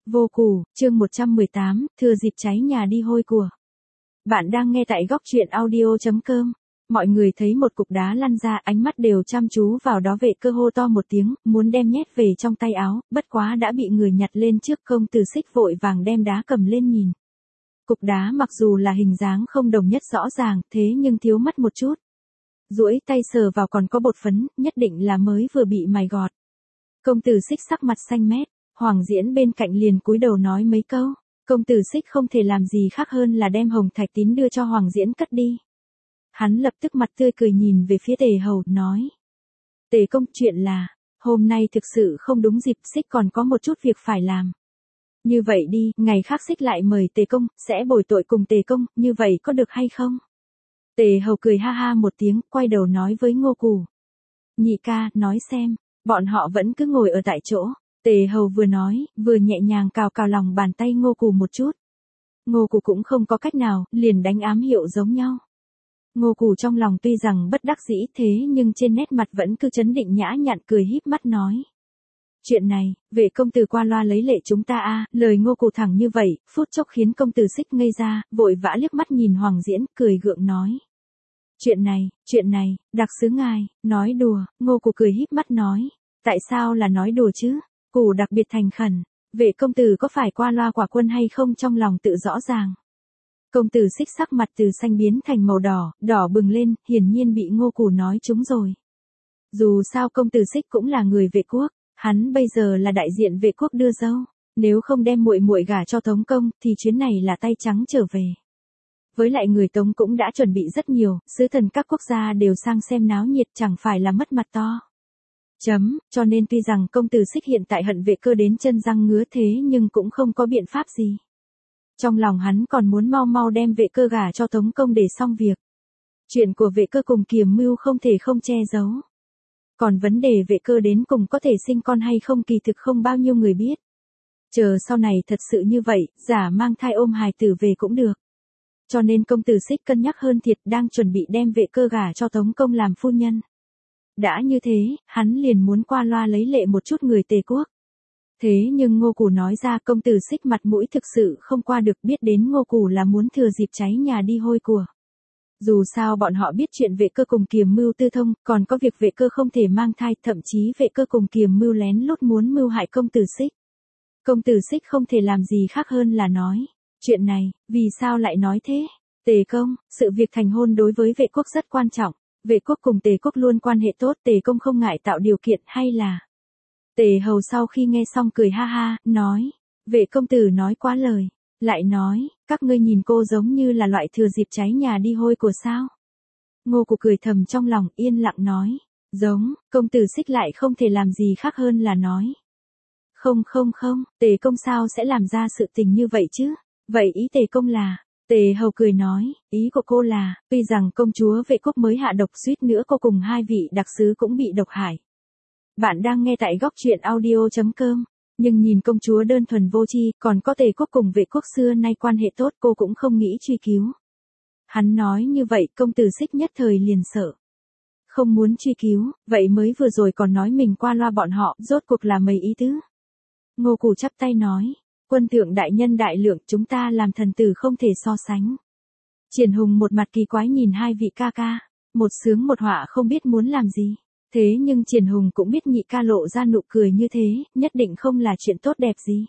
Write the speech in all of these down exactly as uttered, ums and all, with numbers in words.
Vô Cù, chương một trăm mười tám, thừa dịp cháy nhà đi hôi của. Bạn đang nghe tại góc truyện audio chấm com. Mọi người thấy một cục đá lăn ra, ánh mắt đều chăm chú vào đó. Vệ Cơ hô to một tiếng, muốn đem nhét về trong tay áo, bất quá đã bị người nhặt lên trước. Công Tử Xích vội vàng đem đá cầm lên nhìn. Cục đá mặc dù là hình dáng không đồng nhất rõ ràng, thế nhưng thiếu mắt một chút. Duỗi tay sờ vào còn có bột phấn, nhất định là mới vừa bị mài gọt. Công Tử Xích sắc mặt xanh mét. Hoàng Diễn bên cạnh liền cúi đầu nói mấy câu. Công Tử Xích không thể làm gì khác hơn là đem hồng thạch tín đưa cho Hoàng Diễn cất đi. Hắn lập tức mặt tươi cười nhìn về phía Tề Hầu, nói. Tề công, chuyện là, hôm nay thực sự không đúng dịp, Xích còn có một chút việc phải làm. Như vậy đi, ngày khác Xích lại mời Tề công, sẽ bồi tội cùng Tề công, như vậy có được hay không? Tề Hầu cười ha ha một tiếng, quay đầu nói với Ngô Cù. Nhị ca, nói xem, bọn họ vẫn cứ ngồi ở tại chỗ. Tề Hầu vừa nói, vừa nhẹ nhàng cào cào lòng bàn tay Ngô Cù một chút. Ngô Cù cũng không có cách nào, liền đánh ám hiệu giống nhau. Ngô Cù trong lòng tuy rằng bất đắc dĩ thế nhưng trên nét mặt vẫn cứ trấn định nhã nhặn, cười híp mắt nói. Chuyện này, Vệ công tử qua loa lấy lệ chúng ta a. Lời Ngô Cù thẳng như vậy, phút chốc khiến Công Tử Xích ngây ra, vội vã liếc mắt nhìn Hoàng Diễn, cười gượng nói. Chuyện này, chuyện này, đặc sứ ngài, nói đùa. Ngô Cù cười híp mắt nói. Tại sao là nói đùa chứ? Cù đặc biệt thành khẩn, Vệ công tử có phải qua loa quả quân hay không trong lòng tự rõ ràng. Công Tử Xích sắc mặt từ xanh biến thành màu đỏ, đỏ bừng lên, hiển nhiên bị Ngô Cù nói trúng rồi. Dù sao Công Tử Xích cũng là người Vệ quốc, hắn bây giờ là đại diện Vệ quốc đưa dâu, nếu không đem muội muội gả cho Tống công thì chuyến này là tay trắng trở về. Với lại người Tống cũng đã chuẩn bị rất nhiều, sứ thần các quốc gia đều sang xem náo nhiệt, chẳng phải là mất mặt to. Chấm, cho nên tuy rằng Công Tử Xích hiện tại hận Vệ Cơ đến chân răng ngứa thế nhưng cũng không có biện pháp gì. Trong lòng hắn còn muốn mau mau đem Vệ Cơ gả cho Tống công để xong việc. Chuyện của Vệ Cơ cùng Kiềm Mưu không thể không che giấu. Còn vấn đề Vệ Cơ đến cùng có thể sinh con hay không kỳ thực không bao nhiêu người biết. Chờ sau này thật sự như vậy, giả mang thai ôm hài tử về cũng được. Cho nên Công Tử Xích cân nhắc hơn thiệt, đang chuẩn bị đem Vệ Cơ gả cho Tống công làm phu nhân. Đã như thế, hắn liền muốn qua loa lấy lệ một chút người Tề quốc. Thế nhưng Ngô Cù nói ra, Công Tử Xích mặt mũi thực sự không qua được, biết đến Ngô Cù là muốn thừa dịp cháy nhà đi hôi của. Dù sao bọn họ biết chuyện Vệ Cơ cùng Kiềm Mưu tư thông, còn có việc Vệ Cơ không thể mang thai, thậm chí Vệ Cơ cùng Kiềm Mưu lén lút muốn mưu hại Công Tử Xích. Công Tử Xích không thể làm gì khác hơn là nói. Chuyện này, vì sao lại nói thế? Tề công, sự việc thành hôn đối với Vệ quốc rất quan trọng. Vệ quốc cùng Tề quốc luôn quan hệ tốt, Tề công không ngại tạo điều kiện hay là. Tề Hầu sau khi nghe xong cười ha ha, nói. Vệ công tử nói quá lời. Lại nói, các ngươi nhìn cô giống như là loại thừa dịp cháy nhà đi hôi của sao? Ngô Cù cười thầm trong lòng, yên lặng nói. Giống, Công Tử Xích lại không thể làm gì khác hơn là nói. Không không không, Tề công sao sẽ làm ra sự tình như vậy chứ? Vậy ý Tề công là. Tề Hầu cười nói, ý của cô là, tuy rằng công chúa Vệ quốc mới hạ độc, suýt nữa cô cùng hai vị đặc sứ cũng bị độc hại. Bạn đang nghe tại góc truyện audio chấm com, nhưng nhìn công chúa đơn thuần vô tri, còn có Tề quốc cùng Vệ quốc xưa nay quan hệ tốt, cô cũng không nghĩ truy cứu. Hắn nói như vậy, Công Tử Xích nhất thời liền sợ. Không muốn truy cứu, vậy mới vừa rồi còn nói mình qua loa bọn họ, rốt cuộc là mấy ý tứ. Ngô Cù chắp tay nói. Quân thượng đại nhân đại lượng, chúng ta làm thần tử không thể so sánh. Triển Hùng một mặt kỳ quái nhìn hai vị ca ca, một sướng một họa không biết muốn làm gì. Thế nhưng Triển Hùng cũng biết nhị ca lộ ra nụ cười như thế, nhất định không là chuyện tốt đẹp gì.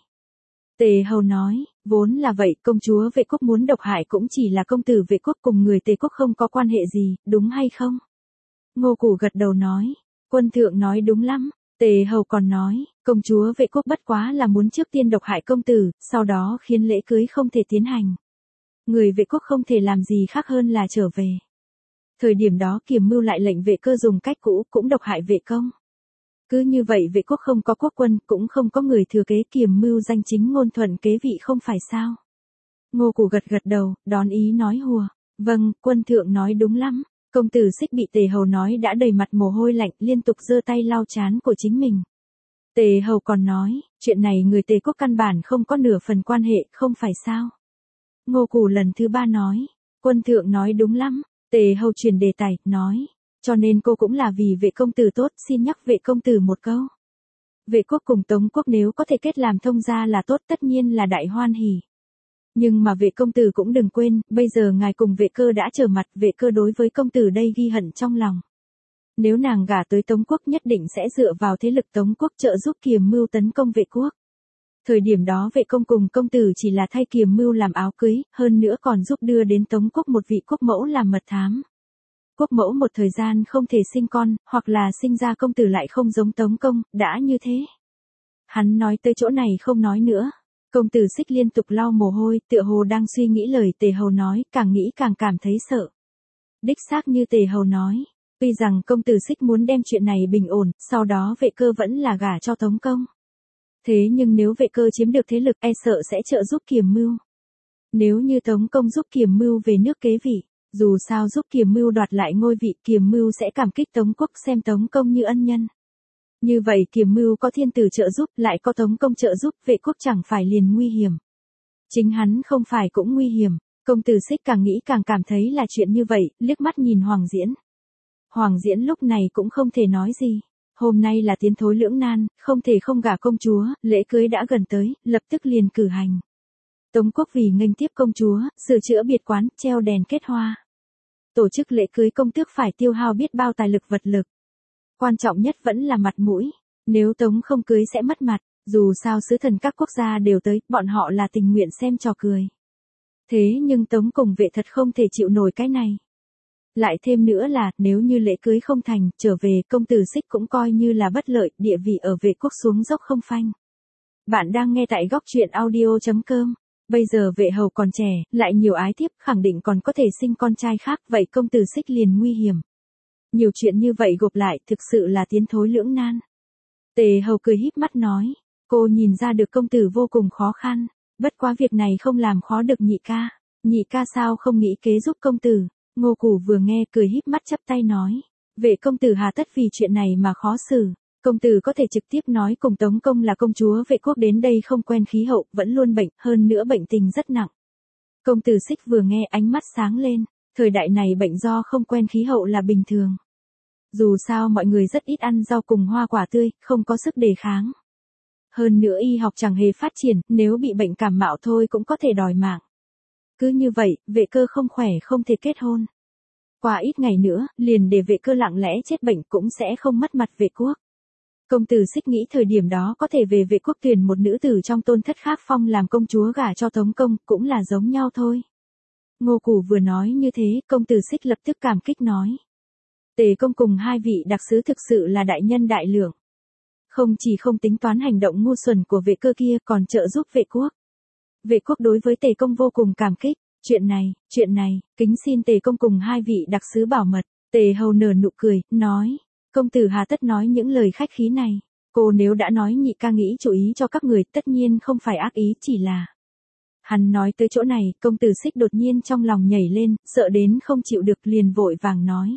Tề Hầu nói, vốn là vậy, công chúa Vệ quốc muốn độc hại cũng chỉ là công tử Vệ quốc cùng người Tề quốc không có quan hệ gì, đúng hay không? Ngô Cù gật đầu nói, quân thượng nói đúng lắm. Tề Hầu còn nói, công chúa Vệ quốc bất quá là muốn trước tiên độc hại công tử, sau đó khiến lễ cưới không thể tiến hành. Người Vệ quốc không thể làm gì khác hơn là trở về. Thời điểm đó Kiềm Mưu lại lệnh Vệ Cơ dùng cách cũ, cũng độc hại Vệ công. Cứ như vậy Vệ quốc không có quốc quân, cũng không có người thừa kế, Kiềm Mưu danh chính ngôn thuận kế vị không phải sao? Ngô Cù gật gật đầu, đón ý nói hùa. Vâng, quân thượng nói đúng lắm. Công Tử Xích bị Tề Hầu nói đã đầy mặt mồ hôi lạnh, liên tục giơ tay lau trán của chính mình. Tề Hầu còn nói, chuyện này người Tề quốc căn bản không có nửa phần quan hệ, không phải sao? Ngô Cù lần thứ ba nói, quân thượng nói đúng lắm. Tề Hầu chuyển đề tài, nói, cho nên cô cũng là vì Vệ công tử tốt, xin nhắc Vệ công tử một câu. Vệ quốc cùng Tống quốc nếu có thể kết làm thông gia là tốt, tất nhiên là đại hoan hỉ. Nhưng mà vệ công tử cũng đừng quên, bây giờ ngài cùng vệ cơ đã trở mặt, vệ cơ đối với công tử đây ghi hận trong lòng. Nếu nàng gả tới Tống quốc nhất định sẽ dựa vào thế lực Tống quốc trợ giúp Kiềm Mưu tấn công vệ quốc. Thời điểm đó vệ công cùng công tử chỉ là thay Kiềm Mưu làm áo cưới, hơn nữa còn giúp đưa đến Tống quốc một vị quốc mẫu làm mật thám. Quốc mẫu một thời gian không thể sinh con, hoặc là sinh ra công tử lại không giống Tống công, đã như thế. Hắn nói tới chỗ này không nói nữa. Công tử Xích liên tục lau mồ hôi, tựa hồ đang suy nghĩ lời Tề Hầu nói, càng nghĩ càng cảm thấy sợ. Đích xác như Tề Hầu nói, tuy rằng công tử Xích muốn đem chuyện này bình ổn, sau đó vệ cơ vẫn là gả cho Tống công. Thế nhưng nếu vệ cơ chiếm được thế lực e sợ sẽ trợ giúp Kiềm Mưu. Nếu như Tống công giúp Kiềm Mưu về nước kế vị, dù sao giúp Kiềm Mưu đoạt lại ngôi vị, Kiềm Mưu sẽ cảm kích Tống quốc xem Tống công như ân nhân. Như vậy Kiềm Mưu có thiên tử trợ giúp lại có Tống công trợ giúp, vệ quốc chẳng phải liền nguy hiểm. Chính hắn không phải cũng nguy hiểm, công tử Xích càng nghĩ càng cảm thấy là chuyện như vậy, liếc mắt nhìn Hoàng Diễn. Hoàng Diễn lúc này cũng không thể nói gì. Hôm nay là tiến thối lưỡng nan, không thể không gả công chúa, lễ cưới đã gần tới, lập tức liền cử hành. Tống quốc vì nghênh tiếp công chúa, sửa chữa biệt quán, treo đèn kết hoa. Tổ chức lễ cưới công tước phải tiêu hao biết bao tài lực vật lực. Quan trọng nhất vẫn là mặt mũi, nếu Tống không cưới sẽ mất mặt, dù sao sứ thần các quốc gia đều tới, bọn họ là tình nguyện xem trò cười. Thế nhưng Tống cùng vệ thật không thể chịu nổi cái này. Lại thêm nữa là, nếu như lễ cưới không thành, trở về công tử Xích cũng coi như là bất lợi, địa vị ở vệ quốc xuống dốc không phanh. Bạn đang nghe tại góc truyện audio chấm com. Bây giờ vệ hầu còn trẻ, lại nhiều ái thiếp, khẳng định còn có thể sinh con trai khác, vậy công tử Xích liền nguy hiểm. Nhiều chuyện như vậy gộp lại, thực sự là tiến thối lưỡng nan. Tề hầu cười híp mắt nói, cô nhìn ra được công tử vô cùng khó khăn, bất quá việc này không làm khó được nhị ca. Nhị ca sao không nghĩ kế giúp công tử? Ngô Củ vừa nghe cười híp mắt chắp tay nói, vệ công tử hà tất vì chuyện này mà khó xử. Công tử có thể trực tiếp nói cùng Tống công là công chúa vệ quốc đến đây không quen khí hậu, vẫn luôn bệnh, hơn nữa bệnh tình rất nặng. Công tử Xích vừa nghe ánh mắt sáng lên, thời đại này bệnh do không quen khí hậu là bình thường. Dù sao mọi người rất ít ăn rau cùng hoa quả tươi, không có sức đề kháng. Hơn nữa y học chẳng hề phát triển, nếu bị bệnh cảm mạo thôi cũng có thể đòi mạng. Cứ như vậy, vệ cơ không khỏe không thể kết hôn. Qua ít ngày nữa, liền để vệ cơ lặng lẽ chết bệnh cũng sẽ không mất mặt vệ quốc. Công tử Xích nghĩ thời điểm đó có thể về vệ quốc tuyển một nữ tử trong tôn thất khác phong làm công chúa gả cho Tống công, cũng là giống nhau thôi. Ngô Củ vừa nói như thế, công tử Xích lập tức cảm kích nói. Tề công cùng hai vị đặc sứ thực sự là đại nhân đại lượng. Không chỉ không tính toán hành động ngu xuẩn của vệ cơ kia còn trợ giúp vệ quốc. Vệ quốc đối với Tề công vô cùng cảm kích, chuyện này, chuyện này, kính xin Tề công cùng hai vị đặc sứ bảo mật. Tề hầu nở nụ cười, nói, công tử hà tất nói những lời khách khí này, cô nếu đã nói nhị ca nghĩ chủ ý cho các người tất nhiên không phải ác ý chỉ là. Hắn nói tới chỗ này, công tử Xích đột nhiên trong lòng nhảy lên, sợ đến không chịu được liền vội vàng nói.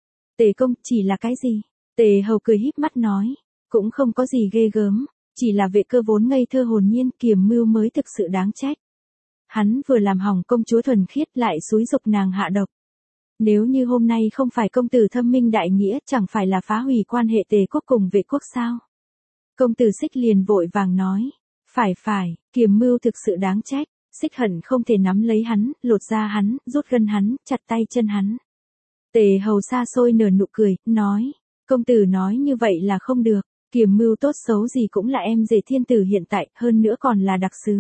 Tề công chỉ là cái gì? Tề hầu cười híp mắt nói, cũng không có gì ghê gớm, chỉ là vệ cơ vốn ngây thơ hồn nhiên, Kiềm Mưu mới thực sự đáng trách. Hắn vừa làm hỏng công chúa thuần khiết lại xúi dục nàng hạ độc. Nếu như hôm nay không phải công tử thâm minh đại nghĩa, chẳng phải là phá hủy quan hệ Tề quốc cùng vệ quốc sao? Công tử Xích liền vội vàng nói, phải phải, Kiềm Mưu thực sự đáng trách, Xích hận không thể nắm lấy hắn, lột da hắn, rút gân hắn, chặt tay chân hắn. Tề hầu xa xôi nở nụ cười, nói, công tử nói như vậy là không được, Kiềm Mưu tốt xấu gì cũng là em rể thiên tử hiện tại, hơn nữa còn là đặc sứ.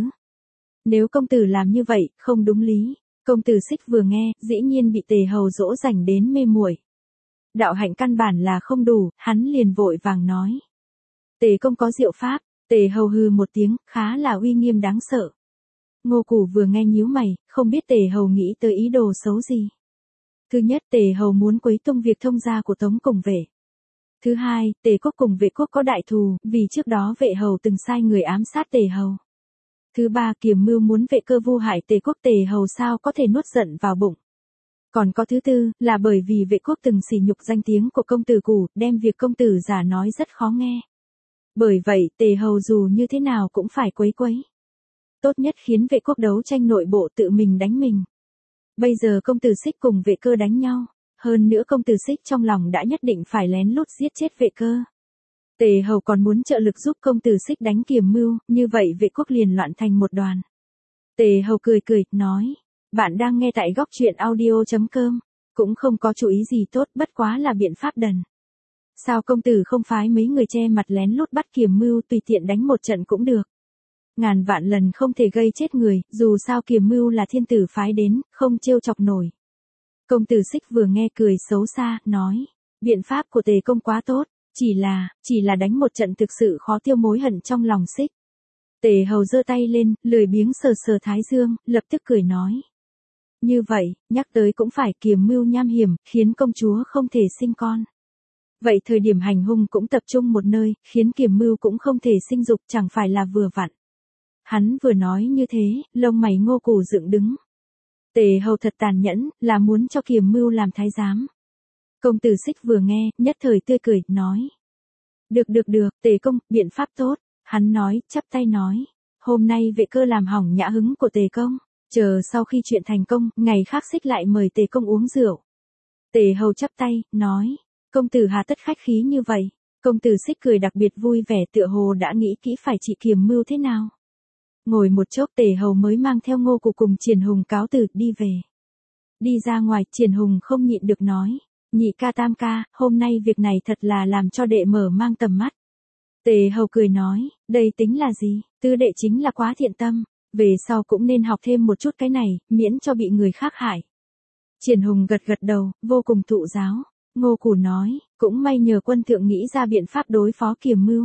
Nếu công tử làm như vậy, không đúng lý. Công tử Xích vừa nghe, dĩ nhiên bị Tề hầu dỗ dành đến mê muội. Đạo hạnh căn bản là không đủ, hắn liền vội vàng nói. Tề công có diệu pháp, Tề hầu hừ một tiếng, khá là uy nghiêm đáng sợ. Ngô Củ vừa nghe nhíu mày, không biết Tề hầu nghĩ tới ý đồ xấu gì. Thứ nhất, Tề hầu muốn quấy tung việc thông gia của Tống cùng vệ. Thứ hai, Tề quốc cùng vệ quốc có đại thù, vì trước đó vệ hầu từng sai người ám sát Tề hầu. Thứ ba, Kiềm Mưu muốn vệ cơ vu hại Tề quốc, Tề hầu sao có thể nuốt giận vào bụng. Còn có thứ tư, là bởi vì vệ quốc từng sỉ nhục danh tiếng của công tử Củ, đem việc công tử giả nói rất khó nghe. Bởi vậy, Tề hầu dù như thế nào cũng phải quấy quấy. Tốt nhất khiến vệ quốc đấu tranh nội bộ tự mình đánh mình. Bây giờ công tử Xích cùng vệ cơ đánh nhau, hơn nữa công tử Xích trong lòng đã nhất định phải lén lút giết chết vệ cơ. Tề Hầu còn muốn trợ lực giúp công tử Xích đánh Kiềm Mưu, như vậy vệ quốc liền loạn thành một đoàn. Tề Hầu cười cười, nói, bạn đang nghe tại góc truyện audio.com, cũng không có chủ ý gì tốt, bất quá là biện pháp đần. Sao công tử không phái mấy người che mặt lén lút bắt Kiềm Mưu tùy tiện đánh một trận cũng được. Ngàn vạn lần không thể gây chết người, dù sao Kiềm Mưu là thiên tử phái đến, không trêu chọc nổi. Công tử Xích vừa nghe cười xấu xa, nói, biện pháp của Tề công quá tốt, chỉ là, chỉ là đánh một trận thực sự khó tiêu mối hận trong lòng Xích. Tề Hầu giơ tay lên, lười biếng sờ sờ thái dương, lập tức cười nói. Như vậy, nhắc tới cũng phải, Kiềm Mưu nham hiểm, khiến công chúa không thể sinh con. Vậy thời điểm hành hung cũng tập trung một nơi, khiến Kiềm Mưu cũng không thể sinh dục, chẳng phải là vừa vặn. Hắn vừa nói như thế, lông mày Ngô Cù dựng đứng. Tề Hầu thật tàn nhẫn, là muốn cho Kiềm Mưu làm thái giám. Công tử Xích vừa nghe, nhất thời tươi cười, nói. Được được được, Tề công, biện pháp tốt. Hắn nói, chắp tay nói. Hôm nay vệ cơ làm hỏng nhã hứng của Tề công. Chờ sau khi chuyện thành công, ngày khác Xích lại mời Tề công uống rượu. Tề Hầu chắp tay, nói. Công tử hà tất khách khí như vậy. Công tử Xích cười đặc biệt vui vẻ, tựa hồ đã nghĩ kỹ phải trị Kiềm Mưu thế nào. Ngồi một chốc Tề Hầu mới mang theo Ngô Cù cùng Triển Hùng cáo từ, đi về. Đi ra ngoài, Triển Hùng không nhịn được nói. Nhị ca tam ca, hôm nay việc này thật là làm cho đệ mở mang tầm mắt. Tề Hầu cười nói, đây tính là gì, tư đệ chính là quá thiện tâm, về sau cũng nên học thêm một chút cái này, miễn cho bị người khác hại. Triển Hùng gật gật đầu, vô cùng thụ giáo. Ngô Cù nói, cũng may nhờ quân thượng nghĩ ra biện pháp đối phó Kiềm Mưu.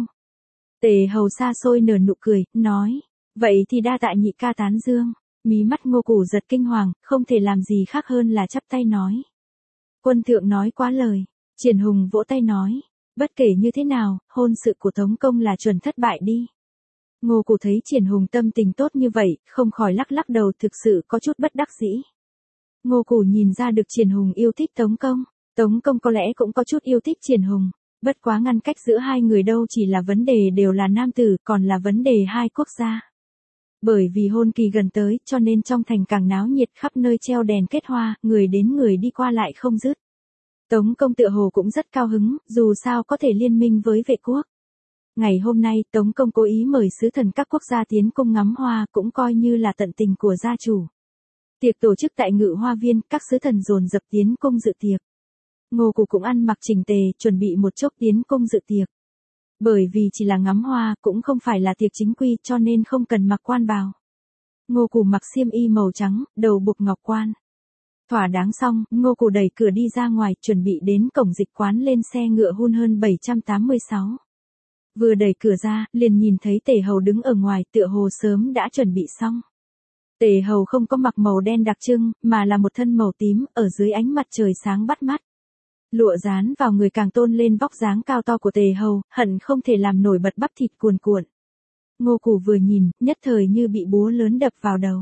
Tề Hầu xa xôi nở nụ cười, nói, vậy thì đa tạ nhị ca tán dương. Mí mắt Ngô Cù giật kinh hoàng, không thể làm gì khác hơn là chắp tay nói. Quân thượng nói quá lời. Triển Hùng vỗ tay nói, bất kể như thế nào, hôn sự của Tống công là chuẩn thất bại đi. Ngô Cù thấy Triển Hùng tâm tình tốt như vậy, không khỏi lắc lắc đầu, thực sự có chút bất đắc dĩ. Ngô Cù nhìn ra được Triển Hùng yêu thích Tống công, Tống công có lẽ cũng có chút yêu thích Triển Hùng, bất quá ngăn cách giữa hai người đâu chỉ là vấn đề đều là nam tử, còn là vấn đề hai quốc gia. Bởi vì hôn kỳ gần tới, cho nên trong thành càng náo nhiệt, khắp nơi treo đèn kết hoa, người đến người đi qua lại không dứt. Tống công tựa hồ cũng rất cao hứng, dù sao có thể liên minh với vệ quốc. Ngày hôm nay, Tống công cố ý mời sứ thần các quốc gia tiến cung ngắm hoa, cũng coi như là tận tình của gia chủ. Tiệc tổ chức tại Ngự Hoa Viên, các sứ thần dồn dập tiến cung dự tiệc. Ngô Cù cũng ăn mặc chỉnh tề, chuẩn bị một chốc tiến cung dự tiệc. Bởi vì chỉ là ngắm hoa, cũng không phải là tiệc chính quy, cho nên không cần mặc quan bào. Ngô Cù mặc xiêm y màu trắng, đầu buộc ngọc quan. Thỏa đáng xong, Ngô Cù đẩy cửa đi ra ngoài, chuẩn bị đến cổng dịch quán lên xe ngựa hun hơn bảy trăm tám mươi sáu. Vừa đẩy cửa ra, liền nhìn thấy Tề Hầu đứng ở ngoài, tựa hồ sớm đã chuẩn bị xong. Tề Hầu không có mặc màu đen đặc trưng, mà là một thân màu tím, ở dưới ánh mặt trời sáng bắt mắt. Lụa dán vào người càng tôn lên vóc dáng cao to của Tề Hầu, hận không thể làm nổi bật bắp thịt cuồn cuộn. Ngô Cù vừa nhìn, nhất thời như bị búa lớn đập vào đầu.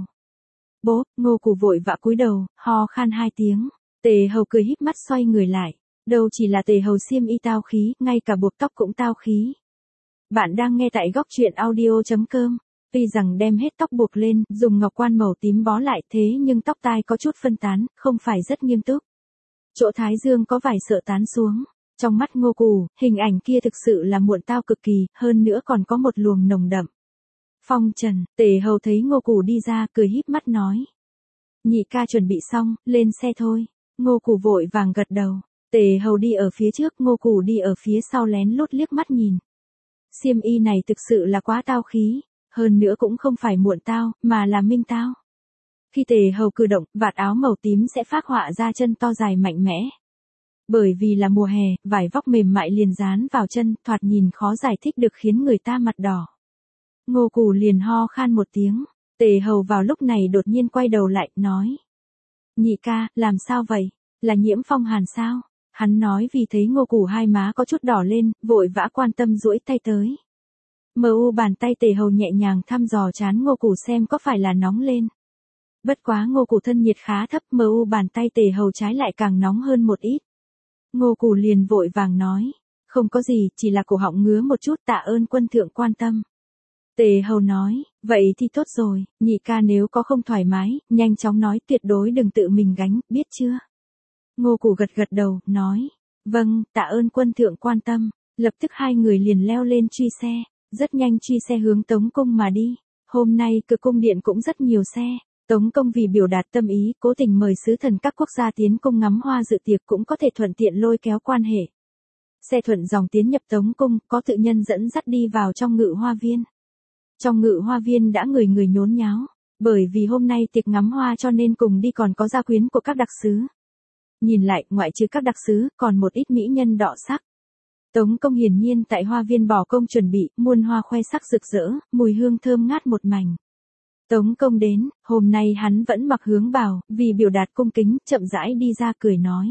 Bố, Ngô Cù vội vã cúi đầu, ho khan hai tiếng. Tề Hầu cười híp mắt xoay người lại. Đâu chỉ là Tề Hầu xiêm y tao khí, ngay cả buộc tóc cũng tao khí. Bạn đang nghe tại góc truyện audio.com. Tuy rằng đem hết tóc buộc lên, dùng ngọc quan màu tím bó lại, thế nhưng tóc tai có chút phân tán, không phải rất nghiêm túc. Chỗ thái dương có vài sợ tán xuống. Trong mắt Ngô Cù, hình ảnh kia thực sự là muộn tao cực kỳ, hơn nữa còn có một luồng nồng đậm. Phong trần, Tề Hầu thấy Ngô Cù đi ra, cười híp mắt nói. Nhị ca chuẩn bị xong, lên xe thôi. Ngô Cù vội vàng gật đầu. Tề Hầu đi ở phía trước, Ngô Cù đi ở phía sau lén lút liếc mắt nhìn. Xiêm y này thực sự là quá tao khí, hơn nữa cũng không phải muộn tao, mà là minh tao. Khi Tề Hầu cử động, vạt áo màu tím sẽ phác họa ra chân to dài mạnh mẽ. Bởi vì là mùa hè, vải vóc mềm mại liền dán vào chân, thoạt nhìn khó giải thích được khiến người ta mặt đỏ. Ngô Cù liền ho khan một tiếng. Tề Hầu vào lúc này đột nhiên quay đầu lại, nói. Nhị ca, làm sao vậy? Là nhiễm phong hàn sao? Hắn nói vì thấy Ngô Cù hai má có chút đỏ lên, vội vã quan tâm duỗi tay tới. Mờ u bàn tay Tề Hầu nhẹ nhàng thăm dò trán Ngô Cù xem có phải là nóng lên. Bất quá Ngô Cù thân nhiệt khá thấp, mờ u bàn tay Tề Hầu trái lại càng nóng hơn một ít. Ngô Cù liền vội vàng nói. Không có gì, chỉ là cổ họng ngứa một chút, tạ ơn quân thượng quan tâm. Tề Hầu nói, vậy thì tốt rồi, nhị ca nếu có không thoải mái, nhanh chóng nói, tuyệt đối đừng tự mình gánh, biết chưa? Ngô Cù gật gật đầu, nói, vâng, tạ ơn quân thượng quan tâm. Lập tức hai người liền leo lên truy xe, rất nhanh truy xe hướng Tống Cung mà đi. Hôm nay cửa cung điện cũng rất nhiều xe. Tống Công vì biểu đạt tâm ý, cố tình mời sứ thần các quốc gia tiến cung ngắm hoa dự tiệc cũng có thể thuận tiện lôi kéo quan hệ. Xe thuận dòng tiến nhập Tống Cung, có tự nhân dẫn dắt đi vào trong ngự hoa viên. Trong ngự hoa viên đã người người nhốn nháo, bởi vì hôm nay tiệc ngắm hoa cho nên cùng đi còn có gia quyến của các đặc sứ. Nhìn lại, ngoại trừ các đặc sứ, còn một ít mỹ nhân đọ sắc. Tống Công hiển nhiên tại hoa viên bỏ công chuẩn bị, muôn hoa khoe sắc rực rỡ, mùi hương thơm ngát một mảnh. Tống Công đến, hôm nay hắn vẫn mặc hướng bào, vì biểu đạt cung kính, chậm rãi đi ra cười nói.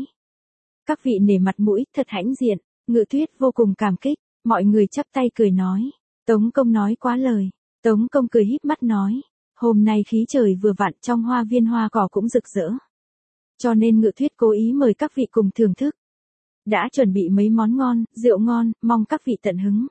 Các vị nể mặt mũi, thật hãnh diện, Ngự Tuyết vô cùng cảm kích, mọi người chắp tay cười nói. Tống Công nói quá lời, Tống Công cười híp mắt nói. Hôm nay khí trời vừa vặn, trong hoa viên hoa cỏ cũng rực rỡ. Cho nên Ngự Tuyết cố ý mời các vị cùng thưởng thức. Đã chuẩn bị mấy món ngon, rượu ngon, mong các vị tận hứng.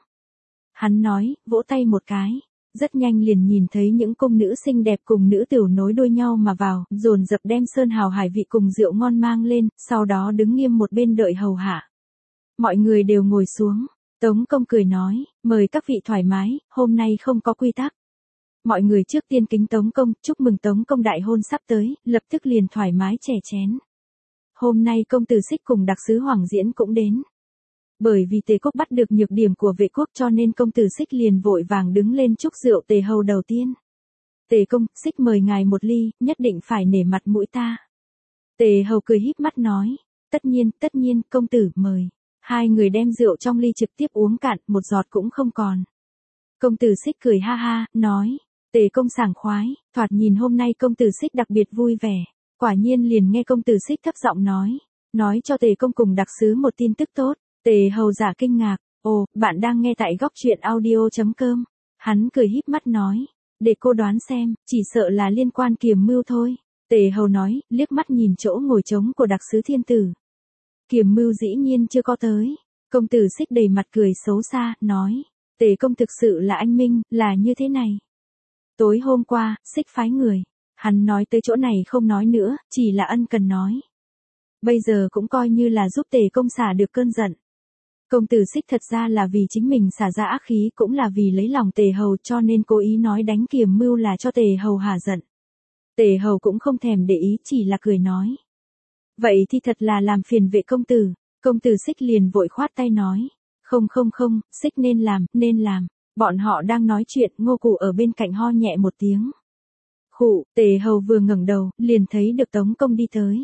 Hắn nói, vỗ tay một cái. Rất nhanh liền nhìn thấy những cung nữ xinh đẹp cùng nữ tửu nối đuôi nhau mà vào, dồn dập đem sơn hào hải vị cùng rượu ngon mang lên, sau đó đứng nghiêm một bên đợi hầu hạ. Mọi người đều ngồi xuống. Tống Công cười nói, mời các vị thoải mái, hôm nay không có quy tắc. Mọi người trước tiên kính Tống Công, chúc mừng Tống Công đại hôn sắp tới, lập tức liền thoải mái chè chén. Hôm nay công tử Xích cùng đặc sứ Hoàng Diễn cũng đến. Bởi vì Tề quốc bắt được nhược điểm của Vệ quốc cho nên công tử Xích liền vội vàng đứng lên chúc rượu Tề hầu đầu tiên. Tề công, Xích mời ngài một ly, nhất định phải nể mặt mũi ta. Tề hầu cười híp mắt nói, tất nhiên, tất nhiên, công tử, mời. Hai người đem rượu trong ly trực tiếp uống cạn, một giọt cũng không còn. Công tử Xích cười ha ha, nói, Tề công sảng khoái, thoạt nhìn hôm nay công tử Xích đặc biệt vui vẻ. Quả nhiên liền nghe công tử Xích thấp giọng nói, nói cho Tề công cùng đặc sứ một tin tức tốt. Tề hầu giả kinh ngạc, ồ, bạn đang nghe tại góc truyện audio chấm com. Hắn cười híp mắt nói, để cô đoán xem, chỉ sợ là liên quan Kiềm Mưu thôi. Tề hầu nói, liếc mắt nhìn chỗ ngồi trống của đặc sứ thiên tử. Kiềm Mưu dĩ nhiên chưa có tới. Công tử Xích đầy mặt cười xấu xa, nói, Tề công thực sự là anh minh, là như thế này. Tối hôm qua, Xích phái người. Hắn nói tới chỗ này không nói nữa, chỉ là ân cần nói. Bây giờ cũng coi như là giúp Tề công xả được cơn giận. Công tử Xích thật ra là vì chính mình xả ra ác khí cũng là vì lấy lòng Tề hầu cho nên cố ý nói đánh Kiềm Mưu là cho Tề hầu hả giận. Tề hầu cũng không thèm để ý chỉ là cười nói. Vậy thì thật là làm phiền Vệ công tử. Công tử Xích liền vội khoát tay nói. Không không không, Xích nên làm, nên làm. Bọn họ đang nói chuyện, Ngô Cụ ở bên cạnh ho nhẹ một tiếng. Khụ, Tề hầu vừa ngẩng đầu, liền thấy được Tống Công đi tới.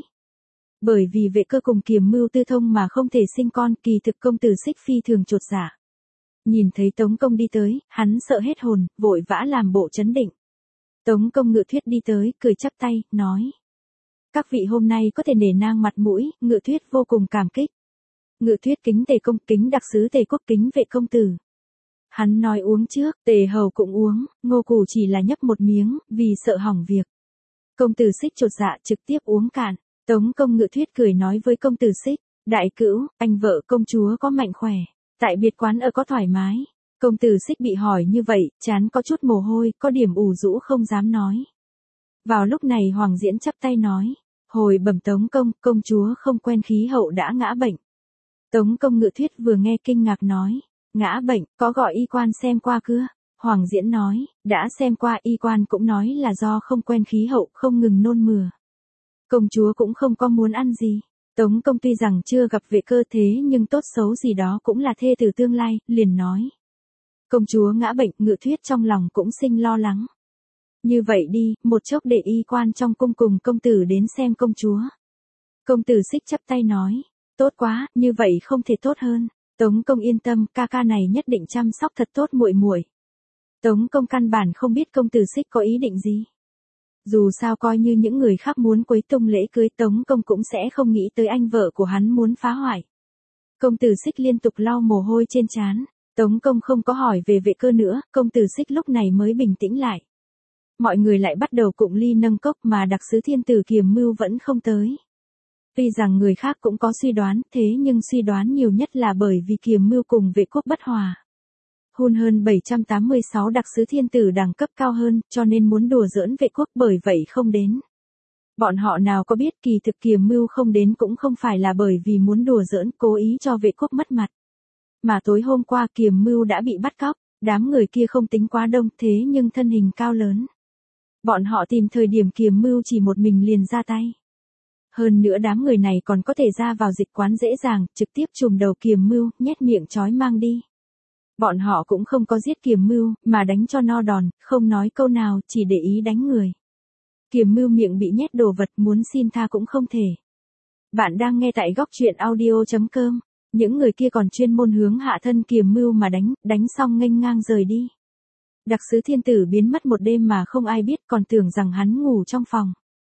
Bởi vì Vệ cơ cùng Kiềm Mưu tư thông mà không thể sinh con, kỳ thực công tử Xích phi thường chột dạ. Nhìn thấy Tống Công đi tới, hắn sợ hết hồn, vội vã làm bộ trấn định. Tống Công Ngự Thuyết đi tới, cười chắp tay, nói. Các vị hôm nay có thể nể nang mặt mũi, Ngự Thuyết vô cùng cảm kích. Ngự Thuyết kính Tề công, kính đặc sứ Tề quốc, kính Vệ công tử. Hắn nói uống trước, Tề hầu cũng uống, Ngô Cù chỉ là nhấp một miếng, vì sợ hỏng việc. Công tử Xích chột dạ trực tiếp uống cạn. Tống Công Ngự Thuyết cười nói với công tử Xích, đại cữu, anh vợ công chúa có mạnh khỏe, tại biệt quán ở có thoải mái. Công tử Xích bị hỏi như vậy, chán có chút mồ hôi, có điểm ủ rũ không dám nói. Vào lúc này Hoàng Diễn chắp tay nói, hồi bẩm Tống Công, công chúa không quen khí hậu đã ngã bệnh. Tống Công Ngự Thuyết vừa nghe kinh ngạc nói, ngã bệnh, có gọi y quan xem qua chưa? Hoàng Diễn nói, đã xem qua, y quan cũng nói là do không quen khí hậu, không ngừng nôn mửa. Công chúa cũng không có muốn ăn gì. Tống Công tuy rằng chưa gặp Vệ cơ thế nhưng tốt xấu gì đó cũng là thê tử tương lai, liền nói. Công chúa ngã bệnh, Ngự Thuyết trong lòng cũng sinh lo lắng. Như vậy đi, một chốc để y quan trong cung cùng công tử đến xem công chúa. Công tử Xích chắp tay nói, tốt quá, như vậy không thể tốt hơn. Tống Công yên tâm, ca ca này nhất định chăm sóc thật tốt muội muội. Tống Công căn bản không biết công tử Xích có ý định gì. Dù sao coi như những người khác muốn quấy tung lễ cưới, Tống Công cũng sẽ không nghĩ tới anh vợ của hắn muốn phá hoại. Công tử Xích liên tục lau mồ hôi trên trán. Tống Công không có hỏi về Vệ cơ nữa, công tử Xích lúc này mới bình tĩnh lại. Mọi người lại bắt đầu cụng ly nâng cốc mà đặc sứ thiên tử Kiềm Mưu vẫn không tới. Tuy rằng người khác cũng có suy đoán, thế nhưng suy đoán nhiều nhất là bởi vì Kiềm Mưu cùng Vệ quốc bất hòa. Hun hơn bảy trăm tám mươi sáu đặc sứ thiên tử đẳng cấp cao hơn, cho nên muốn đùa giỡn Vệ quốc bởi vậy không đến. Bọn họ nào có biết kỳ thực Kiềm Mưu không đến cũng không phải là bởi vì muốn đùa giỡn, cố ý cho Vệ quốc mất mặt. Mà tối hôm qua Kiềm Mưu đã bị bắt cóc, đám người kia không tính quá đông thế nhưng thân hình cao lớn. Bọn họ tìm thời điểm Kiềm Mưu chỉ một mình liền ra tay. Hơn nữa đám người này còn có thể ra vào dịch quán dễ dàng, trực tiếp trùm đầu Kiềm Mưu, nhét miệng trói mang đi. Bọn họ cũng không có giết Kiềm Mưu, mà đánh cho no đòn, không nói câu nào, chỉ để ý đánh người. Kiềm Mưu miệng bị nhét đồ vật, muốn xin tha cũng không thể. Bạn đang nghe tại góc truyện audio chấm com. Những người kia còn chuyên môn hướng hạ thân Kiềm Mưu mà đánh, đánh xong nghênh ngang rời đi. Đặc sứ thiên tử biến mất một đêm mà không ai biết, còn tưởng rằng hắn ngủ trong phòng.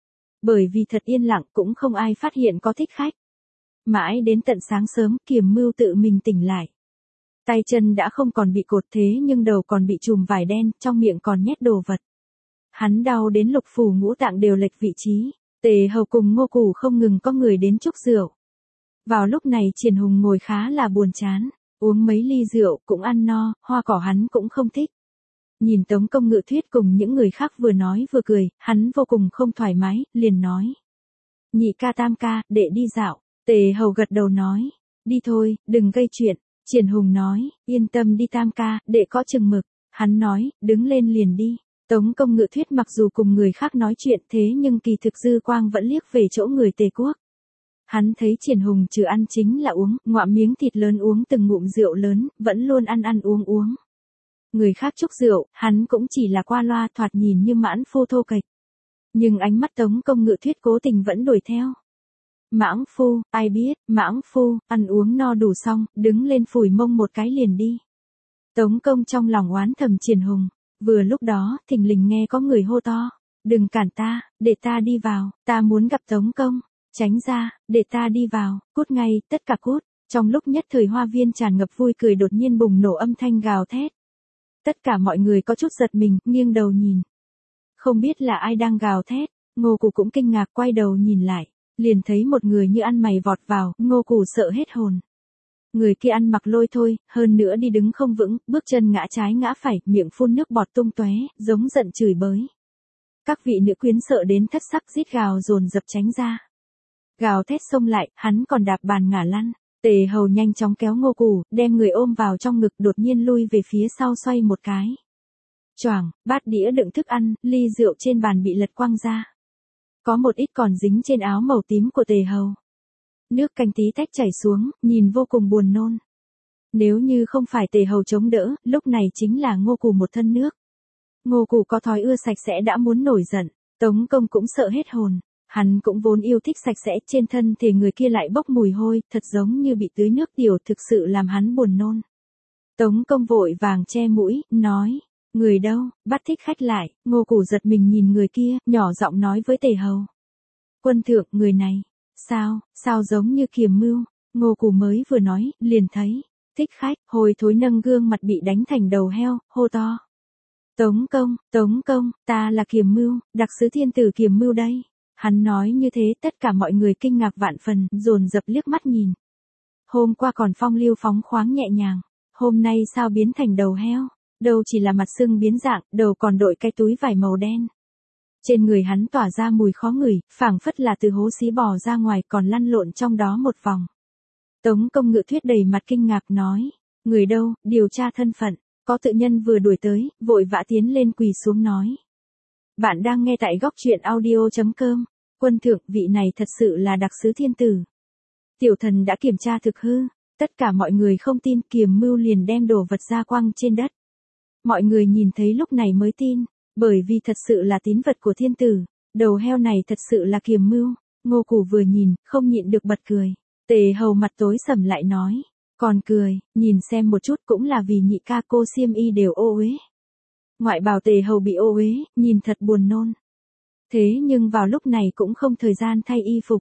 Bởi vì thật yên lặng cũng không ai phát hiện có thích khách. Mãi đến tận sáng sớm Kiềm Mưu tự mình tỉnh lại. Tay chân đã không còn bị cột thế nhưng đầu còn bị trùm vải đen, trong miệng còn nhét đồ vật. Hắn đau đến lục phủ ngũ tạng đều lệch vị trí. Tề Hầu cùng Ngô Củ không ngừng có người đến chúc rượu. Vào lúc này Triển Hùng ngồi khá là buồn chán, uống mấy ly rượu cũng ăn no, hoa cỏ hắn cũng không thích. Nhìn Tống Công Ngự Thuyết cùng những người khác vừa nói vừa cười, hắn vô cùng không thoải mái, liền nói. Nhị ca tam ca, đệ đi dạo. Tề Hầu gật đầu nói, đi thôi, đừng gây chuyện. Triển Hùng nói, yên tâm đi tam ca, đệ có chừng mực. Hắn nói, đứng lên liền đi. Tống Công Ngự Thuyết mặc dù cùng người khác nói chuyện thế nhưng kỳ thực dư quang vẫn liếc về chỗ người Tề quốc. Hắn thấy Triển Hùng trừ ăn chính là uống, ngoạm miếng thịt lớn uống từng ngụm rượu lớn, vẫn luôn ăn ăn uống uống. Người khác chúc rượu, hắn cũng chỉ là qua loa thoạt nhìn như mãn phu thô kệch. Nhưng ánh mắt Tống Công Ngự Thuyết cố tình vẫn đuổi theo. Mãng phu, ai biết, mãng phu, ăn uống no đủ xong, đứng lên phủi mông một cái liền đi. Tống Công trong lòng oán thầm Triển Hùng, vừa lúc đó, thình lình nghe có người hô to. Đừng cản ta, để ta đi vào, ta muốn gặp Tống Công. Tránh ra, để ta đi vào, cút ngay, tất cả cút. Trong lúc nhất thời hoa viên tràn ngập vui cười đột nhiên bùng nổ âm thanh gào thét. Tất cả mọi người có chút giật mình, nghiêng đầu nhìn. Không biết là ai đang gào thét, Ngô Củ cũng kinh ngạc quay đầu nhìn lại. Liền thấy một người như ăn mày vọt vào, Ngô Củ sợ hết hồn. Người kia ăn mặc lôi thôi, hơn nữa đi đứng không vững, bước chân ngã trái ngã phải, miệng phun nước bọt tung tóe, giống giận chửi bới. Các vị nữ quyến sợ đến thất sắc rít gào dồn dập tránh ra. Gào thét xông lại, hắn còn đạp bàn ngả lăn. Tề Hầu nhanh chóng kéo Ngô Củ, đem người ôm vào trong ngực, đột nhiên lui về phía sau xoay một cái. Choảng, bát đĩa đựng thức ăn, ly rượu trên bàn bị lật quăng ra. Có một ít còn dính trên áo màu tím của Tề Hầu. Nước canh tí tách chảy xuống, nhìn vô cùng buồn nôn. Nếu như không phải Tề Hầu chống đỡ, lúc này chính là Ngô Củ một thân nước. Ngô Củ có thói ưa sạch sẽ đã muốn nổi giận, Tống Công cũng sợ hết hồn. Hắn cũng vốn yêu thích sạch sẽ, trên thân thể người kia lại bốc mùi hôi, thật giống như bị tưới nước tiểu, thực sự làm hắn buồn nôn. Tống Công vội vàng che mũi, nói, người đâu, bắt thích khách lại. Ngô Củ giật mình nhìn người kia, nhỏ giọng nói với Tề Hầu. Quân thượng, người này, sao, sao giống như Kiềm Mưu. Ngô Củ mới vừa nói, liền thấy, thích khách, hồi thối nâng gương mặt bị đánh thành đầu heo, hô to. Tống Công, Tống Công, ta là Kiềm Mưu, đặc sứ thiên tử Kiềm Mưu đây. Hắn nói như thế tất cả mọi người kinh ngạc vạn phần, dồn dập liếc mắt nhìn. Hôm qua còn phong lưu phóng khoáng nhẹ nhàng, hôm nay sao biến thành đầu heo, đầu chỉ là mặt sưng biến dạng, đầu còn đội cái túi vải màu đen. Trên người hắn tỏa ra mùi khó ngửi, phảng phất là từ hố xí bò ra ngoài còn lăn lộn trong đó một vòng. Tống Công Ngự Thuyết đầy mặt kinh ngạc nói, người đâu, điều tra thân phận, có tự nhân vừa đuổi tới, vội vã tiến lên quỳ xuống nói. Bạn đang nghe tại góc truyện audio chấm com. Quân thượng, vị này thật sự là đặc sứ thiên tử. Tiểu thần đã kiểm tra thực hư, tất cả mọi người không tin, Kiềm Mưu liền đem đồ vật ra quăng trên đất. Mọi người nhìn thấy lúc này mới tin, bởi vì thật sự là tín vật của thiên tử, đầu heo này thật sự là Kiềm Mưu. Ngô Củ vừa nhìn, không nhịn được bật cười. Tề Hầu mặt tối sầm lại nói, còn cười, nhìn xem một chút cũng là vì nhị ca cô xiêm y đều ô uế. Ngoại bào Tề Hầu bị ô uế, nhìn thật buồn nôn. Thế nhưng vào lúc này cũng không thời gian thay y phục.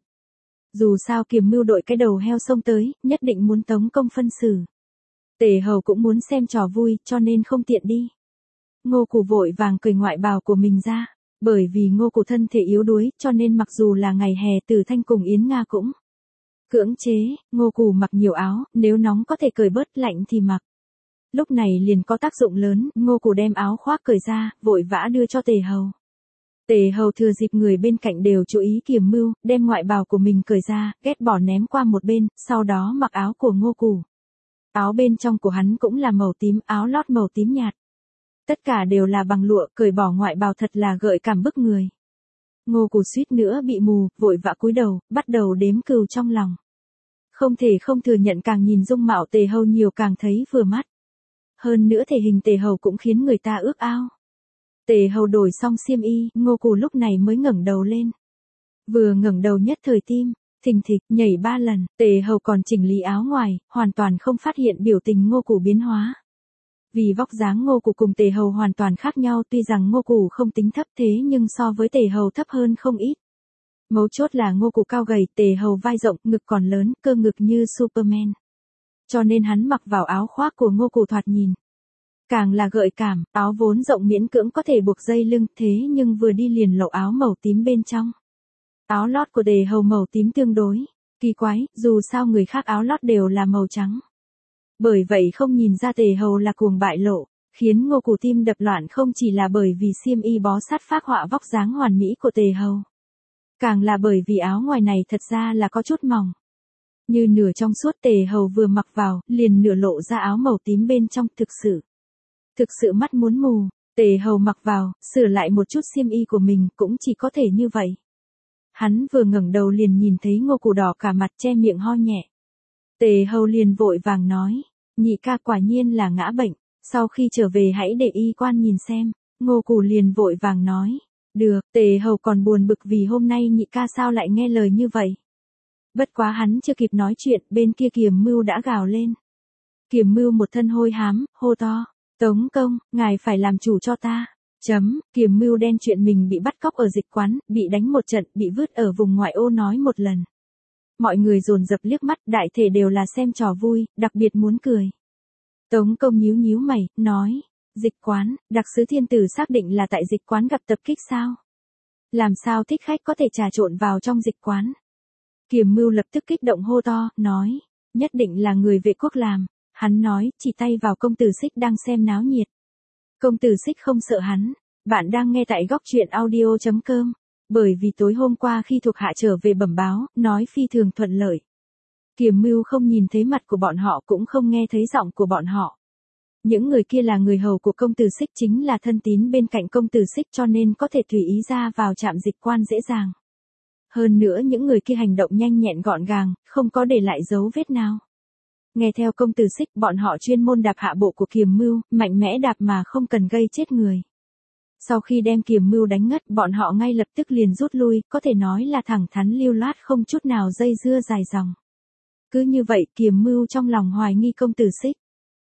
Dù sao Kiềm Mưu đội cái đầu heo xông tới, nhất định muốn Tống Công phân xử. Tề Hầu cũng muốn xem trò vui, cho nên không tiện đi. Ngô Củ vội vàng cởi ngoại bào của mình ra, bởi vì Ngô Củ thân thể yếu đuối, cho nên mặc dù là ngày hè Từ Thanh cùng Yến Nga cũng cưỡng chế. Ngô Củ mặc nhiều áo, nếu nóng có thể cởi bớt, lạnh thì mặc. Lúc này liền có tác dụng lớn, Ngô Củ đem áo khoác cởi ra, vội vã đưa cho Tề Hầu. Tề Hầu thừa dịp người bên cạnh đều chú ý Kiềm Mưu, đem ngoại bào của mình cởi ra, ghét bỏ ném qua một bên, sau đó mặc áo của Ngô Củ. Áo bên trong của hắn cũng là màu tím, áo lót màu tím nhạt. Tất cả đều là bằng lụa, cởi bỏ ngoại bào thật là gợi cảm bức người. Ngô Cù suýt nữa bị mù, vội vã cúi đầu, bắt đầu đếm cừu trong lòng. Không thể không thừa nhận càng nhìn dung mạo Tề Hầu nhiều càng thấy vừa mắt. Hơn nữa thể hình Tề Hầu cũng khiến người ta ước ao. Tề Hầu đổi xong xiêm y, Ngô Cù lúc này mới ngẩng đầu lên. Vừa ngẩng đầu nhất thời tim, thình thịch, nhảy ba lần, Tề Hầu còn chỉnh lý áo ngoài, hoàn toàn không phát hiện biểu tình Ngô Cù biến hóa. Vì vóc dáng Ngô Cù cùng Tề Hầu hoàn toàn khác nhau, tuy rằng Ngô Cù không tính thấp thế nhưng so với Tề Hầu thấp hơn không ít. Mấu chốt là Ngô Cù cao gầy, Tề Hầu vai rộng, ngực còn lớn, cơ ngực như Superman. Cho nên hắn mặc vào áo khoác của Ngô Cù thoạt nhìn càng là gợi cảm, áo vốn rộng miễn cưỡng có thể buộc dây lưng, thế nhưng vừa đi liền lộ áo màu tím bên trong. Áo lót của Tề Hầu màu tím tương đối kỳ quái, dù sao người khác áo lót đều là màu trắng. Bởi vậy không nhìn ra Tề Hầu là cuồng bại lộ, khiến Ngô Cù tim đập loạn không chỉ là bởi vì xiêm y bó sát phác họa vóc dáng hoàn mỹ của Tề Hầu. Càng là bởi vì áo ngoài này thật ra là có chút mỏng. Như nửa trong suốt Tề Hầu vừa mặc vào, liền nửa lộ ra áo màu tím bên trong, thực sự. Thực sự mắt muốn mù, Tề Hầu mặc vào, sửa lại một chút xiêm y của mình cũng chỉ có thể như vậy. Hắn vừa ngẩng đầu liền nhìn thấy Ngô Cù đỏ cả mặt che miệng ho nhẹ. Tề Hầu liền vội vàng nói, nhị ca quả nhiên là ngã bệnh, sau khi trở về hãy để y quan nhìn xem. Ngô Cù liền vội vàng nói, được. Tề Hầu còn buồn bực vì hôm nay nhị ca sao lại nghe lời như vậy. Bất quá hắn chưa kịp nói chuyện, bên kia Kiềm Mưu đã gào lên. Kiềm Mưu một thân hôi hám, hô to, Tống công, ngài phải làm chủ cho ta. Chấm, Kiềm Mưu đen chuyện mình bị bắt cóc ở dịch quán, bị đánh một trận, bị vứt ở vùng ngoại ô nói một lần. Mọi người dồn dập liếc mắt, đại thể đều là xem trò vui, đặc biệt muốn cười. Tống công nhíu nhíu mày, nói, dịch quán, đặc sứ thiên tử xác định là tại dịch quán gặp tập kích sao? Làm sao thích khách có thể trà trộn vào trong dịch quán? Kiềm Mưu lập tức kích động hô to, nói, nhất định là người vệ quốc làm. Hắn nói, chỉ tay vào công tử Xích đang xem náo nhiệt. Công tử Xích không sợ hắn. Bạn đang nghe tại góc truyện audio chấm com. Bởi vì tối hôm qua khi thuộc hạ trở về bẩm báo, nói phi thường thuận lợi. Kiềm Mưu không nhìn thấy mặt của bọn họ cũng không nghe thấy giọng của bọn họ. Những người kia là người hầu của công tử Xích, chính là thân tín bên cạnh công tử Xích, cho nên có thể tùy ý ra vào trạm dịch quan dễ dàng. Hơn nữa những người kia hành động nhanh nhẹn gọn gàng, không có để lại dấu vết nào. Nghe theo công tử Xích, bọn họ chuyên môn đạp hạ bộ của Kiềm Mưu, mạnh mẽ đạp mà không cần gây chết người. Sau khi đem Kiềm Mưu đánh ngất, bọn họ ngay lập tức liền rút lui, có thể nói là thẳng thắn lưu loát, không chút nào dây dưa dài dòng. Cứ như vậy, Kiềm Mưu trong lòng hoài nghi công tử Xích.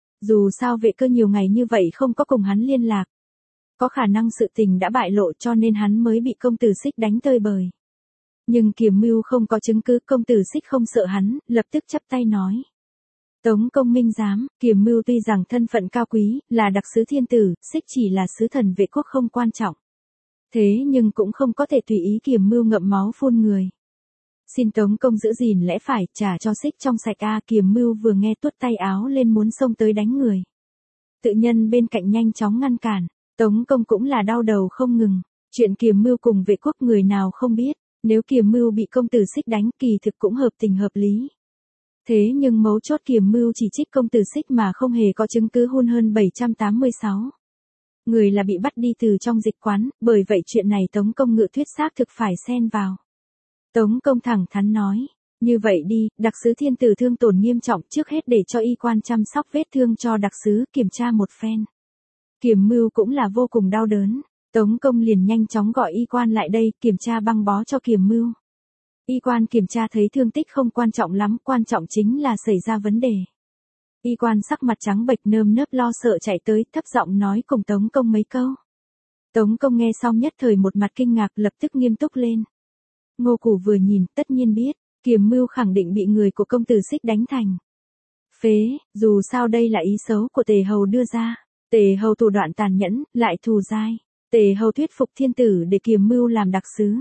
Dù sao vệ cơ nhiều ngày như vậy không có cùng hắn liên lạc. Có khả năng sự tình đã bại lộ, cho nên hắn mới bị công tử Xích đánh tơi bời. Nhưng Kiềm Mưu không có chứng cứ, công tử Xích không sợ hắn, lập tức chắp tay nói. Tống công minh giám, Kiềm Mưu tuy rằng thân phận cao quý, là đặc sứ thiên tử, Xích chỉ là sứ thần vệ quốc không quan trọng. Thế nhưng cũng không có thể tùy ý Kiềm Mưu ngậm máu phun người. Xin Tống công giữ gìn lẽ phải, trả cho Xích trong sạch a. Kiềm Mưu vừa nghe tuốt tay áo lên muốn xông tới đánh người. Tự nhân bên cạnh nhanh chóng ngăn cản, Tống công cũng là đau đầu không ngừng. Chuyện Kiềm Mưu cùng vệ quốc người nào không biết, nếu Kiềm Mưu bị công tử Xích đánh kỳ thực cũng hợp tình hợp lý. Thế nhưng mấu chốt Kiềm Mưu chỉ trích công tử Xích mà không hề có chứng cứ hun hơn bảy trăm tám mươi sáu. Người là bị bắt đi từ trong dịch quán, bởi vậy chuyện này Tống công ngự thuyết xác thực phải xen vào. Tống công thẳng thắn nói, như vậy đi, đặc sứ thiên tử thương tổn nghiêm trọng, trước hết để cho y quan chăm sóc vết thương cho đặc sứ, kiểm tra một phen. Kiềm Mưu cũng là vô cùng đau đớn, Tống công liền nhanh chóng gọi y quan lại đây, kiểm tra băng bó cho Kiềm Mưu. Y quan kiểm tra thấy thương tích không quan trọng lắm, quan trọng chính là xảy ra vấn đề. Y quan sắc mặt trắng bệch nơm nớp lo sợ chạy tới, thấp giọng nói cùng Tống công mấy câu. Tống công nghe xong nhất thời một mặt kinh ngạc, lập tức nghiêm túc lên. Ngô Cù vừa nhìn, tất nhiên biết, Kiềm Mưu khẳng định bị người của công tử Xích đánh thành phế, dù sao đây là ý xấu của Tề Hầu đưa ra. Tề Hầu thủ đoạn tàn nhẫn, lại thù dai. Tề Hầu thuyết phục thiên tử để Kiềm Mưu làm đặc sứ.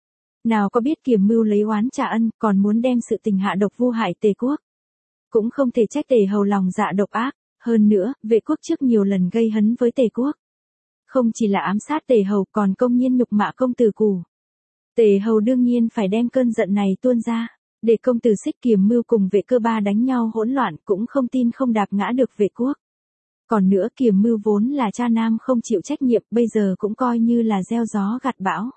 Nào có biết Kiềm Mưu lấy oán trả ân, còn muốn đem sự tình hạ độc vu hại Tề quốc. Cũng không thể trách Tề Hầu lòng dạ độc ác, hơn nữa, vệ quốc trước nhiều lần gây hấn với Tề quốc. Không chỉ là ám sát Tề Hầu còn công nhiên nhục mạ công tử Cù. Tề Hầu đương nhiên phải đem cơn giận này tuôn ra. để công tử Xích Kiềm Mưu cùng vệ cơ ba đánh nhau hỗn loạn cũng không tin không đạp ngã được vệ quốc. Còn nữa Kiềm Mưu vốn là cha nam không chịu trách nhiệm, bây giờ cũng coi như là gieo gió gặt bão.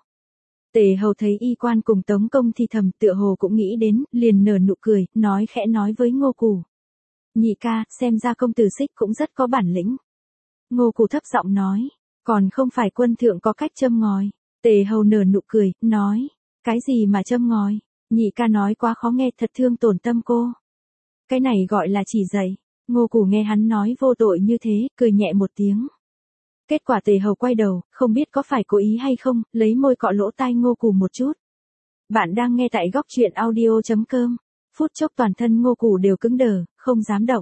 Tề Hầu thấy y quan cùng Tống Công thì thầm, tựa hồ cũng nghĩ đến, liền nở nụ cười, nói khẽ nói với Ngô Cù. Nhị ca, xem ra công tử Xích cũng rất có bản lĩnh. Ngô Cù thấp giọng nói, còn không phải quân thượng có cách châm ngòi. Tề Hầu nở nụ cười, nói, cái gì mà châm ngòi, nhị ca nói quá khó nghe, thật thương tổn tâm cô. Cái này gọi là chỉ dạy. Ngô Cù nghe hắn nói vô tội như thế, cười nhẹ một tiếng. Kết quả Tề Hầu quay đầu, không biết có phải cố ý hay không, lấy môi cọ lỗ tai Ngô Cù một chút. Bạn đang nghe tại góc truyện audio chấm com. Phút chốc toàn thân Ngô Cù đều cứng đờ, không dám động.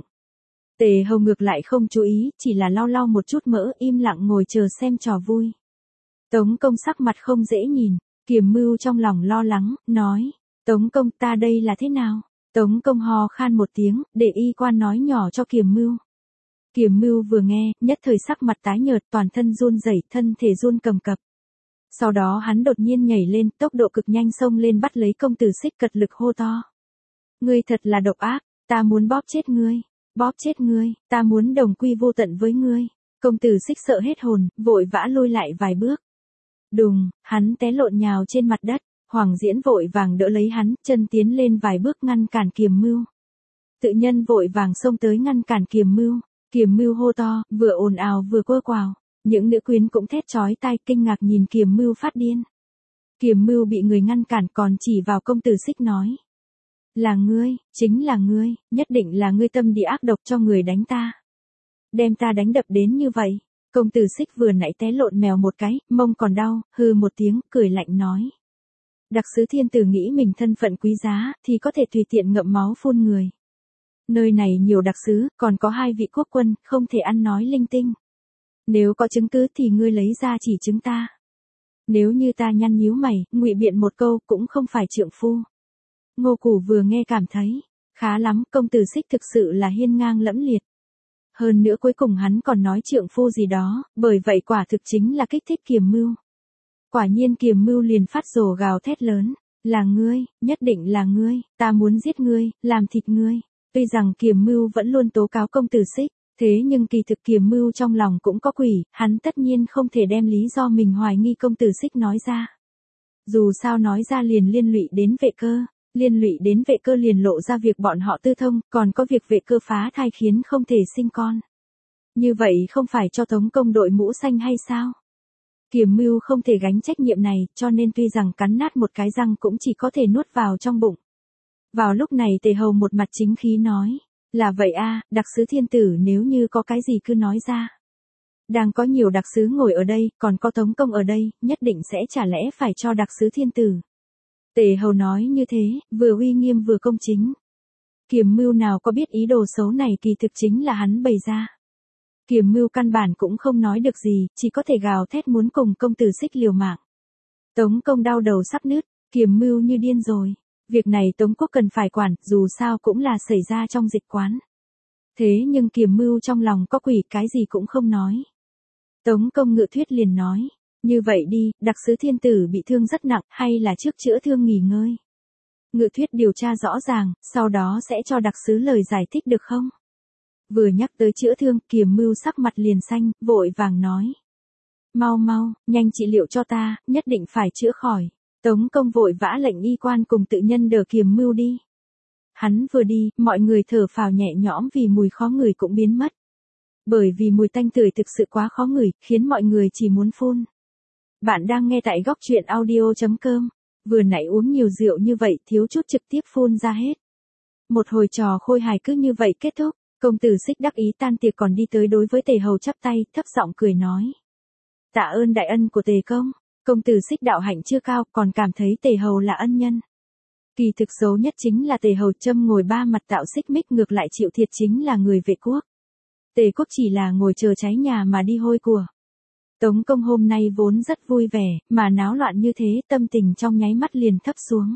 Tề Hầu ngược lại không chú ý, chỉ là lau lau một chút mỡ, im lặng ngồi chờ xem trò vui. Tống Công sắc mặt không dễ nhìn, Kiềm Mưu trong lòng lo lắng, nói, Tống Công ta đây là thế nào? Tống Công ho khan một tiếng, để y quan nói nhỏ cho Kiềm Mưu. Kiềm Mưu vừa nghe, nhất thời sắc mặt tái nhợt, toàn thân run rẩy, thân thể run cầm cập. Sau đó hắn đột nhiên nhảy lên, tốc độ cực nhanh xông lên bắt lấy công tử Xích, cật lực hô to. Ngươi thật là độc ác, ta muốn bóp chết ngươi, bóp chết ngươi, ta muốn đồng quy vô tận với ngươi. Công tử Xích sợ hết hồn, vội vã lùi lại vài bước. Đùng, hắn té lộn nhào trên mặt đất, Hoàng Diễn vội vàng đỡ lấy hắn, chân tiến lên vài bước ngăn cản Kiềm Mưu. Tự nhân vội vàng xông tới ngăn cản Kiềm Mưu, Kiềm Mưu hô to, vừa ồn ào vừa quơ quào, những nữ quyến cũng thét chói tai kinh ngạc nhìn Kiềm Mưu phát điên. Kiềm Mưu bị người ngăn cản còn chỉ vào công tử Xích nói. Là ngươi, chính là ngươi, nhất định là ngươi tâm địa ác độc cho người đánh ta. Đem ta đánh đập đến như vậy. Công tử Xích vừa nãy té lộn mèo một cái, mông còn đau, hừ một tiếng, cười lạnh nói. Đặc sứ thiên tử nghĩ mình thân phận quý giá, thì có thể tùy tiện ngậm máu phun người. Nơi này nhiều đặc sứ, còn có hai vị quốc quân, không thể ăn nói linh tinh. Nếu có chứng cứ thì ngươi lấy ra chỉ chứng ta. Nếu như ta nhăn nhíu mày, ngụy biện một câu cũng không phải trượng phu. Ngô Cù vừa nghe cảm thấy, khá lắm, công tử Xích thực sự là hiên ngang lẫm liệt. Hơn nữa cuối cùng hắn còn nói trượng phu gì đó, bởi vậy quả thực chính là kích thích Kiềm Mưu. Quả nhiên Kiềm Mưu liền phát rồ gào thét lớn, là ngươi, nhất định là ngươi, ta muốn giết ngươi, làm thịt ngươi. Tuy rằng Kiềm Mưu vẫn luôn tố cáo công tử Xích, thế nhưng kỳ thực Kiềm Mưu trong lòng cũng có quỷ, hắn tất nhiên không thể đem lý do mình hoài nghi công tử Xích nói ra. Dù sao nói ra liền liên lụy đến vệ cơ, liên lụy đến vệ cơ liền lộ ra việc bọn họ tư thông, còn có việc vệ cơ phá thai khiến không thể sinh con. Như vậy không phải cho Tống Công đội mũ xanh hay sao? Kiềm Mưu không thể gánh trách nhiệm này, cho nên tuy rằng cắn nát một cái răng cũng chỉ có thể nuốt vào trong bụng. Vào lúc này Tề Hầu một mặt chính khí nói, là vậy a, đặc sứ thiên tử nếu như có cái gì cứ nói ra. Đang có nhiều đặc sứ ngồi ở đây, còn có Tống Công ở đây, nhất định sẽ chả lẽ phải cho đặc sứ thiên tử. Tề Hầu nói như thế, vừa uy nghiêm vừa công chính. Kiềm Mưu nào có biết ý đồ xấu này kỳ thực chính là hắn bày ra. Kiềm Mưu căn bản cũng không nói được gì, chỉ có thể gào thét muốn cùng công tử Xích liều mạng. Tống Công đau đầu sắp nứt, Kiềm Mưu như điên rồi. Việc này Tống Quốc cần phải quản, dù sao cũng là xảy ra trong dịch quán. Thế nhưng Kiềm Mưu trong lòng có quỷ, cái gì cũng không nói. Tống Công ngự thuyết liền nói, như vậy đi, đặc sứ thiên tử bị thương rất nặng, hay là trước chữa thương nghỉ ngơi. Ngự thuyết điều tra rõ ràng, sau đó sẽ cho đặc sứ lời giải thích được không? Vừa nhắc tới chữa thương, Kiềm Mưu sắc mặt liền xanh, vội vàng nói. Mau mau, nhanh trị liệu cho ta, nhất định phải chữa khỏi. Tống Công vội vã lệnh y quan cùng tự nhân đỡ Kiềm Mưu đi. Hắn vừa đi, mọi người thở phào nhẹ nhõm vì mùi khó ngửi cũng biến mất. Bởi vì mùi tanh tưởi thực sự quá khó ngửi, khiến mọi người chỉ muốn phun. Bạn đang nghe tại góc truyện audio chấm com. Vừa nãy uống nhiều rượu như vậy, thiếu chút trực tiếp phun ra hết. Một hồi trò khôi hài cứ như vậy kết thúc. Công tử Xích đắc ý tan tiệc còn đi tới đối với Tề Hầu chắp tay, thấp giọng cười nói. Tạ ơn đại ân của Tề công. Công tử Xích đạo hạnh chưa cao, còn cảm thấy Tề Hầu là ân nhân. Kỳ thực xấu nhất chính là Tề Hầu châm ngồi ba mặt tạo xích mích, ngược lại chịu thiệt chính là người vệ quốc. Tề quốc chỉ là ngồi chờ cháy nhà mà đi hôi của. Tống Công hôm nay vốn rất vui vẻ, mà náo loạn như thế, tâm tình trong nháy mắt liền thấp xuống.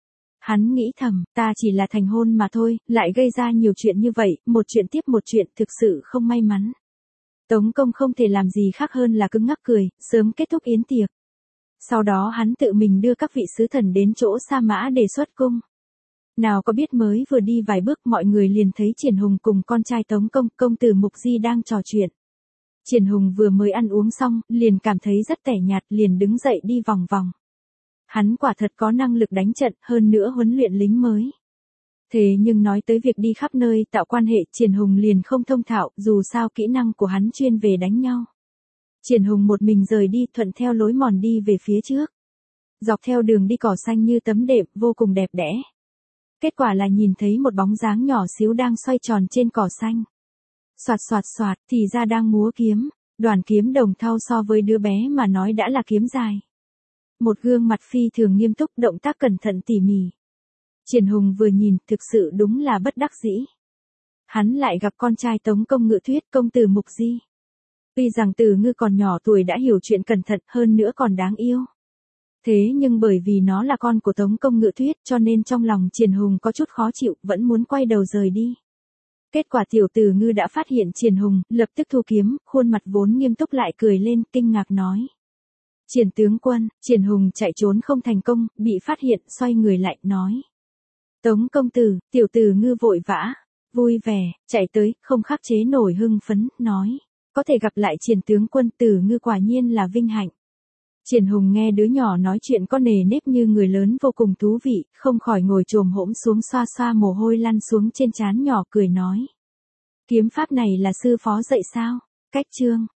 Hắn nghĩ thầm, ta chỉ là thành hôn mà thôi, lại gây ra nhiều chuyện như vậy, một chuyện tiếp một chuyện, thực sự không may mắn. Tống Công không thể làm gì khác hơn là cứng ngắc cười, sớm kết thúc yến tiệc. Sau đó hắn tự mình đưa các vị sứ thần đến chỗ Sa Mã để xuất cung. Nào có biết mới vừa đi vài bước mọi người liền thấy Triển Hùng cùng con trai Tống Công, công tử Mục Di đang trò chuyện. Triển Hùng vừa mới ăn uống xong, liền cảm thấy rất tẻ nhạt, liền đứng dậy đi vòng vòng. Hắn quả thật có năng lực đánh trận, hơn nữa huấn luyện lính mới. Thế nhưng nói tới việc đi khắp nơi tạo quan hệ, Triển Hùng liền không thông thạo, dù sao kỹ năng của hắn chuyên về đánh nhau. Triển Hùng một mình rời đi, thuận theo lối mòn đi về phía trước. Dọc theo đường đi cỏ xanh như tấm đệm, vô cùng đẹp đẽ. Kết quả là nhìn thấy một bóng dáng nhỏ xíu đang xoay tròn trên cỏ xanh. Soạt soạt soạt, thì ra đang múa kiếm, đoàn kiếm đồng thau so với đứa bé mà nói đã là kiếm dài. Một gương mặt phi thường nghiêm túc, động tác cẩn thận tỉ mỉ. Triển Hùng vừa nhìn, thực sự đúng là bất đắc dĩ. Hắn lại gặp con trai Tống Công Ngự Thuyết, công tử Mục Di. Tuy rằng Từ Ngư còn nhỏ tuổi đã hiểu chuyện cẩn thận, hơn nữa còn đáng yêu. Thế nhưng bởi vì nó là con của Tống Công Ngự Thuyết cho nên trong lòng Triển Hùng có chút khó chịu, vẫn muốn quay đầu rời đi. Kết quả tiểu Từ Ngư đã phát hiện Triển Hùng, lập tức thu kiếm, khuôn mặt vốn nghiêm túc lại cười lên, kinh ngạc nói. Triển tướng quân, Triển Hùng chạy trốn không thành công, bị phát hiện, xoay người lại, nói. Tống công tử, tiểu Từ Ngư vội vã, vui vẻ, chạy tới, không khắc chế nổi hưng phấn, nói. Có thể gặp lại Triển tướng quân, Từ Ngư quả nhiên là vinh hạnh. Triển Hùng nghe đứa nhỏ nói chuyện có nề nếp như người lớn vô cùng thú vị, không khỏi ngồi chồm hổm xuống xoa xoa mồ hôi lăn xuống trên trán nhỏ, cười nói. Kiếm pháp này là sư phó dạy sao? Cách chương.